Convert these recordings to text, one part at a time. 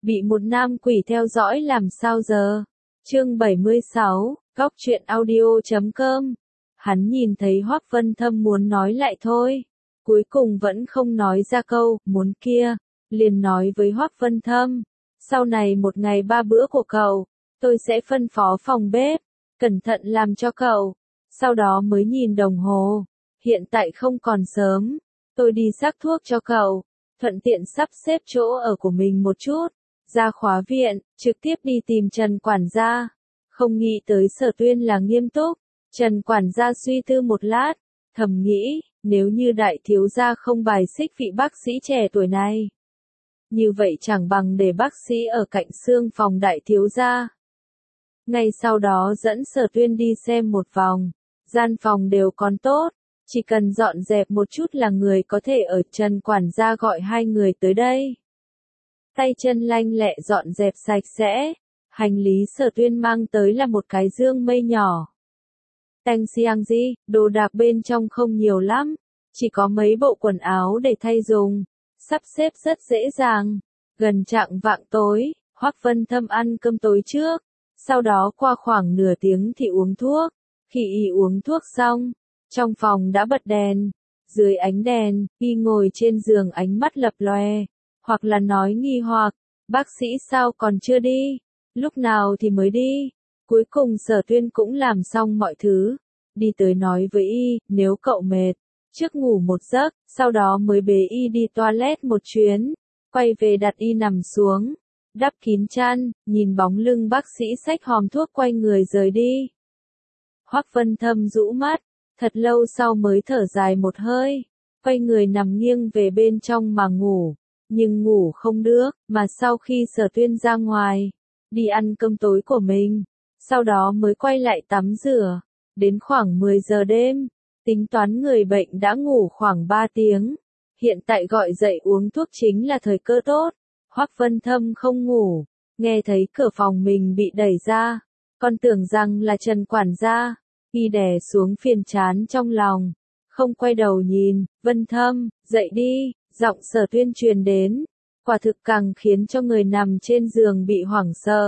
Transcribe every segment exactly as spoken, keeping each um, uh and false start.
Bị một nam quỷ theo dõi làm sao giờ? Chương bảy mươi sáu, Góc truyện audio chấm com. Hắn nhìn thấy Hoắc Vân Thâm muốn nói lại thôi, cuối cùng vẫn không nói ra câu muốn kia, liền nói với Hoắc Vân Thâm, sau này một ngày ba bữa của cậu, tôi sẽ phân phó phòng bếp, cẩn thận làm cho cậu. Sau đó mới nhìn đồng hồ, hiện tại không còn sớm, tôi đi sắc thuốc cho cậu, thuận tiện sắp xếp chỗ ở của mình một chút. Ra khóa viện, trực tiếp đi tìm Trần quản gia. Không nghĩ tới Sở Tuyên là nghiêm túc. Trần quản gia suy tư một lát, thầm nghĩ, nếu như đại thiếu gia không bài xích vị bác sĩ trẻ tuổi này, như vậy chẳng bằng để bác sĩ ở cạnh xương phòng đại thiếu gia. Ngay sau đó dẫn Sở Tuyên đi xem một vòng, gian phòng đều còn tốt, chỉ cần dọn dẹp một chút là người có thể ở. Trần quản gia gọi hai người tới đây. Tay chân lanh lẹ dọn dẹp sạch sẽ, hành lý Sở Tuyên mang tới là một cái dương mây nhỏ. Tang xiang gì, đồ đạc bên trong không nhiều lắm, chỉ có mấy bộ quần áo để thay dùng, sắp xếp rất dễ dàng. Gần chạng vạng tối, Hoắc Vân Thâm ăn cơm tối trước, sau đó qua khoảng nửa tiếng thì uống thuốc. Khi y uống thuốc xong, trong phòng đã bật đèn, dưới ánh đèn, y ngồi trên giường ánh mắt lập lòe. Hoặc là nói nghi hoặc, bác sĩ sao còn chưa đi, lúc nào thì mới đi. Cuối cùng Sở Tuyên cũng làm xong mọi thứ, đi tới nói với y, nếu cậu mệt, trước ngủ một giấc, sau đó mới bế y đi toilet một chuyến, quay về đặt y nằm xuống, đắp kín chăn, nhìn bóng lưng bác sĩ xách hòm thuốc quay người rời đi. Hoắc Vân Thâm rũ mắt, thật lâu sau mới thở dài một hơi, quay người nằm nghiêng về bên trong mà ngủ. Nhưng ngủ không được, mà sau khi Sở Tuyên ra ngoài, đi ăn cơm tối của mình, sau đó mới quay lại tắm rửa, đến khoảng mười giờ đêm, tính toán người bệnh đã ngủ khoảng ba tiếng, hiện tại gọi dậy uống thuốc chính là thời cơ tốt. Hoắc Vân Thâm không ngủ, nghe thấy cửa phòng mình bị đẩy ra, còn tưởng rằng là Trần quản gia, y đè xuống phiền chán trong lòng, không quay đầu nhìn. Vân Thâm, dậy đi. Giọng Sở Tuyên truyền đến, quả thực càng khiến cho người nằm trên giường bị hoảng sợ.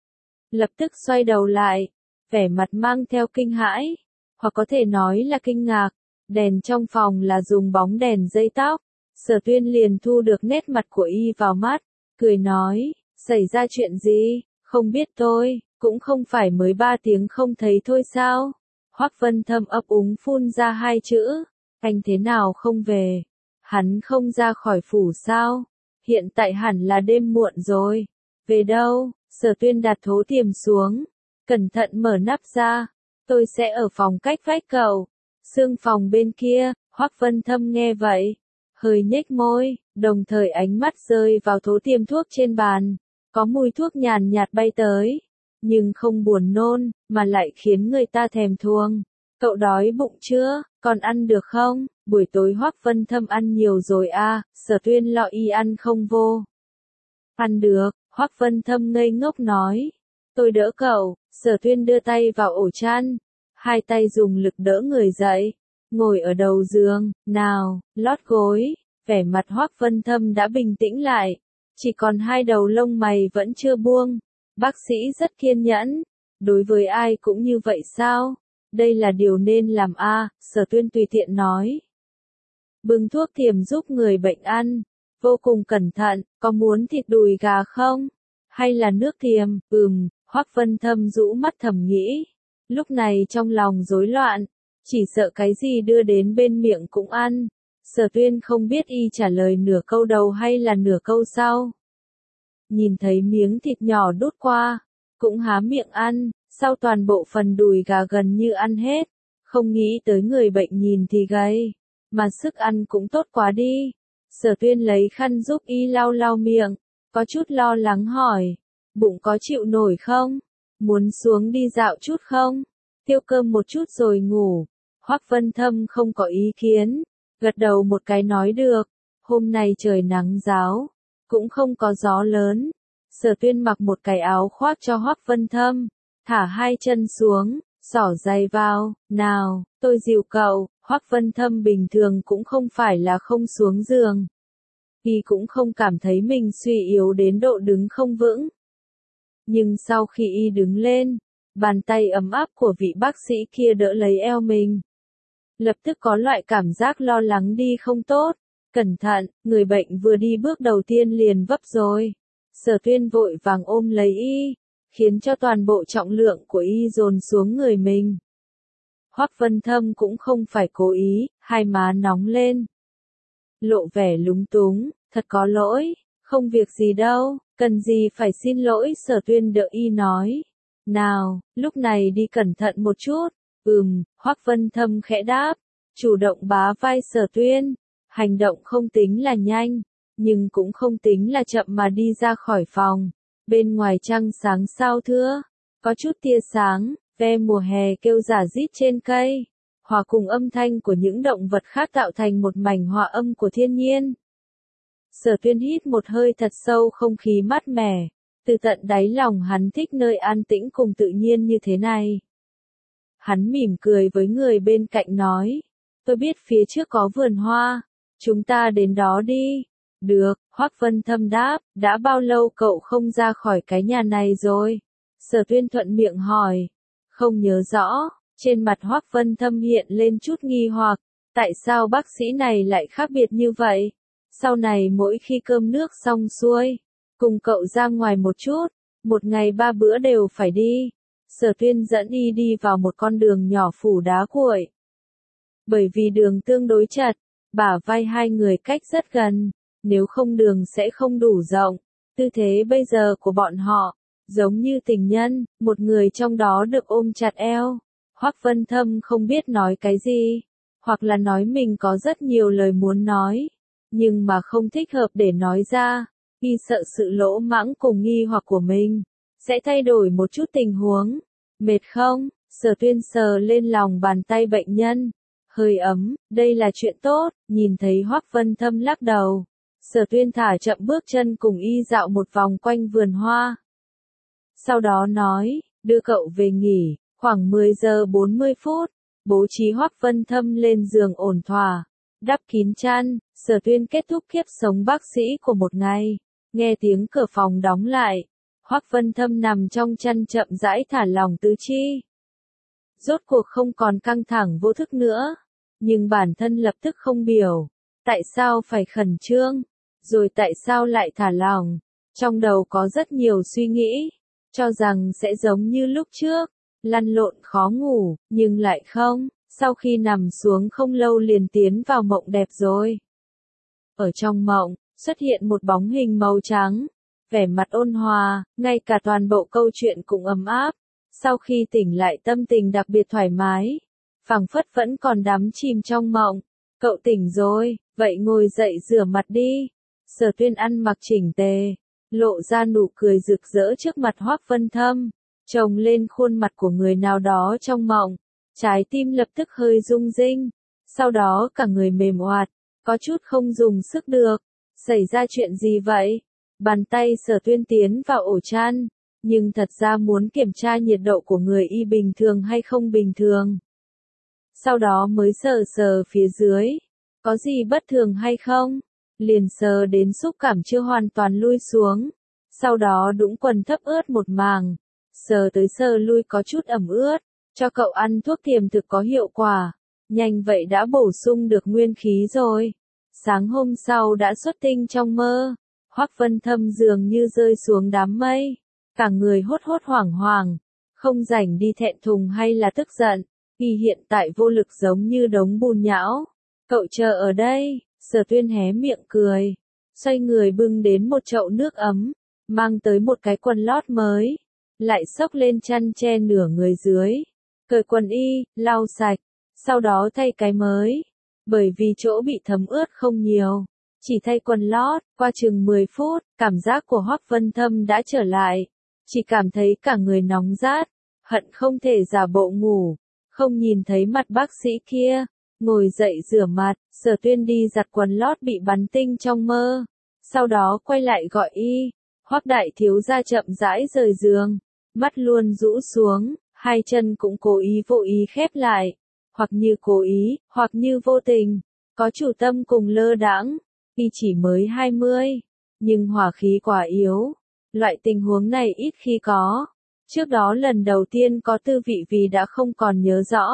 Lập tức xoay đầu lại, vẻ mặt mang theo kinh hãi, hoặc có thể nói là kinh ngạc. Đèn trong phòng là dùng bóng đèn dây tóc. Sở Tuyên liền thu được nét mặt của y vào mắt, cười nói, xảy ra chuyện gì, không biết tôi, cũng không phải mới ba tiếng không thấy thôi sao. Hoắc Vân Thâm ấp úng phun ra hai chữ, anh thế nào không về? Hắn không ra khỏi phủ sao? Hiện tại hẳn là đêm muộn rồi. Về đâu? Sở Tuyên đặt thố tiềm xuống, cẩn thận mở nắp ra. Tôi sẽ ở phòng cách vách cậu. Xương phòng bên kia. Hoắc Vân Thâm nghe vậy, hơi nhếch môi, đồng thời ánh mắt rơi vào thố tiêm thuốc trên bàn. Có mùi thuốc nhàn nhạt bay tới, nhưng không buồn nôn, mà lại khiến người ta thèm thuồng. Cậu đói bụng chưa? Còn ăn được không? Buổi tối Hoắc Vân Thâm ăn nhiều rồi à? Sở Tuyên lọ y ăn không vô. Ăn được. Hoắc Vân Thâm ngây ngốc nói. Tôi đỡ cậu. Sở Tuyên đưa tay vào ổ chăn, hai tay dùng lực đỡ người dậy, ngồi ở đầu giường, nào, lót gối. Vẻ mặt Hoắc Vân Thâm đã bình tĩnh lại, chỉ còn hai đầu lông mày vẫn chưa buông. Bác sĩ rất kiên nhẫn, đối với ai cũng như vậy sao? Đây là điều nên làm a, à, Sở Tuyên tùy tiện nói. Bưng thuốc thiềm giúp người bệnh ăn, vô cùng cẩn thận, có muốn thịt đùi gà không? Hay là nước thiềm? Ừm, Hoắc Vân Thâm rũ mắt thầm nghĩ. Lúc này trong lòng rối loạn, chỉ sợ cái gì đưa đến bên miệng cũng ăn. Sở Tuyên không biết y trả lời nửa câu đầu hay là nửa câu sau. Nhìn thấy miếng thịt nhỏ đút qua, cũng há miệng ăn. Sau toàn bộ phần đùi gà gần như ăn hết, không nghĩ tới người bệnh nhìn thì gầy, mà sức ăn cũng tốt quá đi. Sở Tuyên lấy khăn giúp y lau lau miệng, có chút lo lắng hỏi, bụng có chịu nổi không? Muốn xuống đi dạo chút không? Tiêu cơm một chút rồi ngủ. Hoắc Vân Thâm không có ý kiến, gật đầu một cái nói được. Hôm nay trời nắng ráo, cũng không có gió lớn. Sở Tuyên mặc một cái áo khoác cho Hoắc Vân Thâm, thả hai chân xuống, xỏ giày vào, nào, tôi dìu cậu. Hoắc Vân Thâm bình thường cũng không phải là không xuống giường. Y cũng không cảm thấy mình suy yếu đến độ đứng không vững. Nhưng sau khi Y đứng lên, bàn tay ấm áp của vị bác sĩ kia đỡ lấy eo mình. Lập tức có loại cảm giác lo lắng đi không tốt. Cẩn thận, người bệnh vừa đi bước đầu tiên liền vấp rồi. Sở Tuyên vội vàng ôm lấy Y, khiến cho toàn bộ trọng lượng của Y dồn xuống người mình. Hoắc Vân Thâm cũng không phải cố ý, hai má nóng lên. Lộ vẻ lúng túng, thật có lỗi, không việc gì đâu, cần gì phải xin lỗi. Sở Tuyên đỡ Y nói. Nào, lúc này đi cẩn thận một chút. Ừm, Hoắc Vân Thâm khẽ đáp, chủ động bá vai Sở Tuyên. Hành động không tính là nhanh, nhưng cũng không tính là chậm mà đi ra khỏi phòng. Bên ngoài trăng sáng sao thưa, có chút tia sáng, ve mùa hè kêu rả rít trên cây, hòa cùng âm thanh của những động vật khác tạo thành một mảnh hòa âm của thiên nhiên. Sở Tuyên hít một hơi thật sâu, không khí mát mẻ, từ tận đáy lòng hắn thích nơi an tĩnh cùng tự nhiên như thế này. Hắn mỉm cười với người bên cạnh nói, tôi biết phía trước có vườn hoa, chúng ta đến đó đi. Được, Hoắc Vân Thâm đáp, đã bao lâu cậu không ra khỏi cái nhà này rồi? Sở Tuyên thuận miệng hỏi, không nhớ rõ. Trên mặt Hoắc Vân Thâm hiện lên chút nghi hoặc, tại sao bác sĩ này lại khác biệt như vậy? Sau này mỗi khi cơm nước xong xuôi, cùng cậu ra ngoài một chút, một ngày ba bữa đều phải đi. Sở Tuyên dẫn Y đi vào một con đường nhỏ phủ đá cuội. Bởi vì đường tương đối chật, bả vai hai người cách rất gần, nếu không đường sẽ không đủ rộng. Tư thế bây giờ của bọn họ, giống như tình nhân, một người trong đó được ôm chặt eo. Hoắc Vân Thâm không biết nói cái gì, hoặc là nói mình có rất nhiều lời muốn nói, nhưng mà không thích hợp để nói ra. Y sợ sự lỗ mãng cùng nghi hoặc của mình sẽ thay đổi một chút tình huống. Mệt không? Sở Tuyên sờ lên lòng bàn tay bệnh nhân. Hơi ấm, đây là chuyện tốt. Nhìn thấy Hoắc Vân Thâm lắc đầu, Sở Tuyên thả chậm bước chân cùng Y dạo một vòng quanh vườn hoa. Sau đó nói, đưa cậu về nghỉ. Khoảng mười giờ bốn mươi phút, bố trí Hoắc Vân Thâm lên giường ổn thỏa, đắp kín chăn. Sở Tuyên kết thúc kiếp sống bác sĩ của một ngày. Nghe tiếng cửa phòng đóng lại, Hoắc Vân Thâm nằm trong chăn chậm rãi thả lỏng tứ chi. Rốt cuộc không còn căng thẳng vô thức nữa, nhưng bản thân lập tức không biểu, tại sao phải khẩn trương, rồi tại sao lại thả lỏng. Trong đầu có rất nhiều suy nghĩ, cho rằng sẽ giống như lúc trước, lăn lộn khó ngủ, nhưng lại không, sau khi nằm xuống không lâu liền tiến vào mộng đẹp rồi. Ở trong mộng, xuất hiện một bóng hình màu trắng, vẻ mặt ôn hòa, ngay cả toàn bộ câu chuyện cũng ấm áp. Sau khi tỉnh lại tâm tình đặc biệt thoải mái, phảng phất vẫn còn đắm chìm trong mộng. Cậu tỉnh rồi, vậy ngồi dậy rửa mặt đi. Sở Tuyên ăn mặc chỉnh tề, lộ ra nụ cười rực rỡ trước mặt Hoắc Vân Thâm, chồng lên khuôn mặt của người nào đó trong mộng. Trái tim lập tức hơi rung rinh, sau đó cả người mềm oạt, có chút không dùng sức được. Xảy ra chuyện gì vậy? Bàn tay Sở Tuyên tiến vào ổ chăn, nhưng thật ra muốn kiểm tra nhiệt độ của người Y bình thường hay không bình thường. Sau đó mới sờ sờ phía dưới, có gì bất thường hay không? Liền sờ đến xúc cảm chưa hoàn toàn lui xuống. Sau đó đũng quần thấp ướt một màng, sờ tới sờ lui có chút ẩm ướt, cho cậu ăn thuốc tiềm thực có hiệu quả. Nhanh vậy đã bổ sung được nguyên khí rồi. Sáng hôm sau đã xuất tinh trong mơ, Hoắc Vân Thâm dường như rơi xuống đám mây, cả người hốt hốt hoảng hoảng, không rảnh đi thẹn thùng hay là tức giận, vì hiện tại vô lực giống như đống bùn nhão. Cậu chờ ở đây. Sở Tuyên hé miệng cười, xoay người bưng đến một chậu nước ấm, mang tới một cái quần lót mới, lại xốc lên chăn che nửa người dưới, cởi quần Y, lau sạch, sau đó thay cái mới, bởi vì chỗ bị thấm ướt không nhiều, chỉ thay quần lót. Qua chừng mười phút, cảm giác của Hoắc Vân Thâm đã trở lại, chỉ cảm thấy cả người nóng rát, hận không thể giả bộ ngủ, không nhìn thấy mặt bác sĩ kia. Ngồi dậy rửa mặt, Sở Tuyên đi giặt quần lót bị bắn tinh trong mơ, sau đó quay lại gọi Y. Hoắc đại thiếu gia chậm rãi rời giường, mắt luôn rũ xuống, hai chân cũng cố ý vô ý khép lại, hoặc như cố ý, hoặc như vô tình, có chủ tâm cùng lơ đãng. Y chỉ mới hai mươi, nhưng hỏa khí quá yếu. Loại tình huống này ít khi có. Trước đó lần đầu tiên có tư vị vì đã không còn nhớ rõ.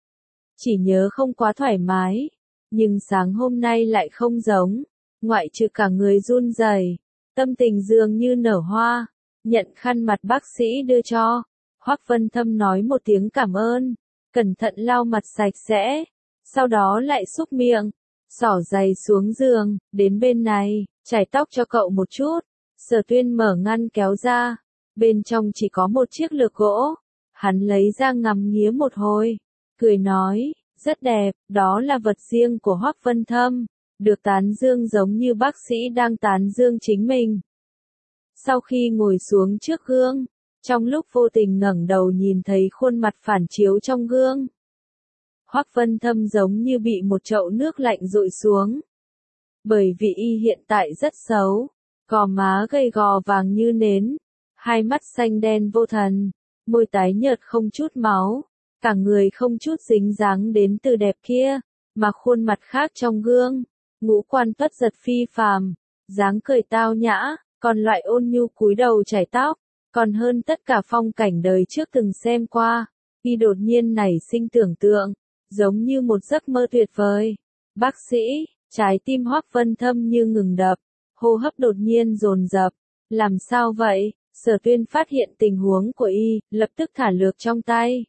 Chỉ nhớ không quá thoải mái. Nhưng sáng hôm nay lại không giống. Ngoại trừ cả người run rẩy, tâm tình dường như nở hoa. Nhận khăn mặt bác sĩ đưa cho. Hoắc Vân Thâm nói một tiếng cảm ơn. Cẩn thận lau mặt sạch sẽ. Sau đó lại xúc miệng. Xỏ giày xuống giường. Đến bên này, chải tóc cho cậu một chút. Sở Tuyên mở ngăn kéo ra. Bên trong chỉ có một chiếc lược gỗ. Hắn lấy ra ngắm nghía một hồi. Cười nói, rất đẹp, đó là vật riêng của Hoắc Vân Thâm. Được tán dương giống như bác sĩ đang tán dương chính mình. Sau khi ngồi xuống trước gương, trong lúc vô tình ngẩng đầu nhìn thấy khuôn mặt phản chiếu trong gương. Hoắc Vân Thâm giống như bị một chậu nước lạnh dội xuống. Bởi vì y hiện tại rất xấu, gò má gầy gò vàng như nến, hai mắt xanh đen vô thần, môi tái nhợt không chút máu, cả người không chút dính dáng đến từ đẹp kia, mà khuôn mặt khác trong gương, ngũ quan tuất giật phi phàm, dáng cười tao nhã, còn loại ôn nhu cúi đầu chải tóc, còn hơn tất cả phong cảnh đời trước từng xem qua, y đột nhiên nảy sinh tưởng tượng, giống như một giấc mơ tuyệt vời. Bác sĩ, trái tim Hoắc Vân Thâm như ngừng đập, hô hấp đột nhiên dồn dập. Làm sao vậy? Sở Tuyên phát hiện tình huống của y, lập tức thả lược trong tay.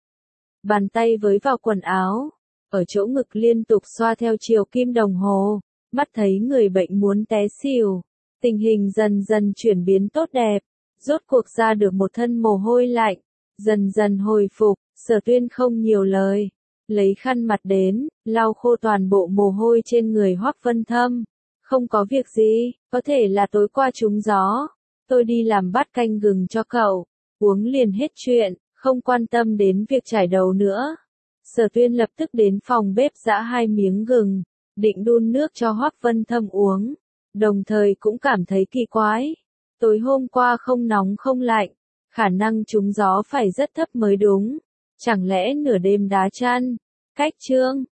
Bàn tay với vào quần áo, ở chỗ ngực liên tục xoa theo chiều kim đồng hồ, mắt thấy người bệnh muốn té xỉu. Tình hình dần dần chuyển biến tốt đẹp, rốt cuộc ra được một thân mồ hôi lạnh, dần dần hồi phục, Sở Tuyên không nhiều lời, lấy khăn mặt đến, lau khô toàn bộ mồ hôi trên người Hoắc Vân Thâm. Không có việc gì, có thể là tối qua trúng gió. Tôi đi làm bát canh gừng cho cậu, uống liền hết chuyện, không quan tâm đến việc chải đầu nữa. Sở Tuyên lập tức đến phòng bếp giã hai miếng gừng, định đun nước cho Hoắc Vân Thâm uống, đồng thời cũng cảm thấy kỳ quái. Tối hôm qua không nóng không lạnh, khả năng trúng gió phải rất thấp mới đúng. Chẳng lẽ nửa đêm đá chăn, cách chương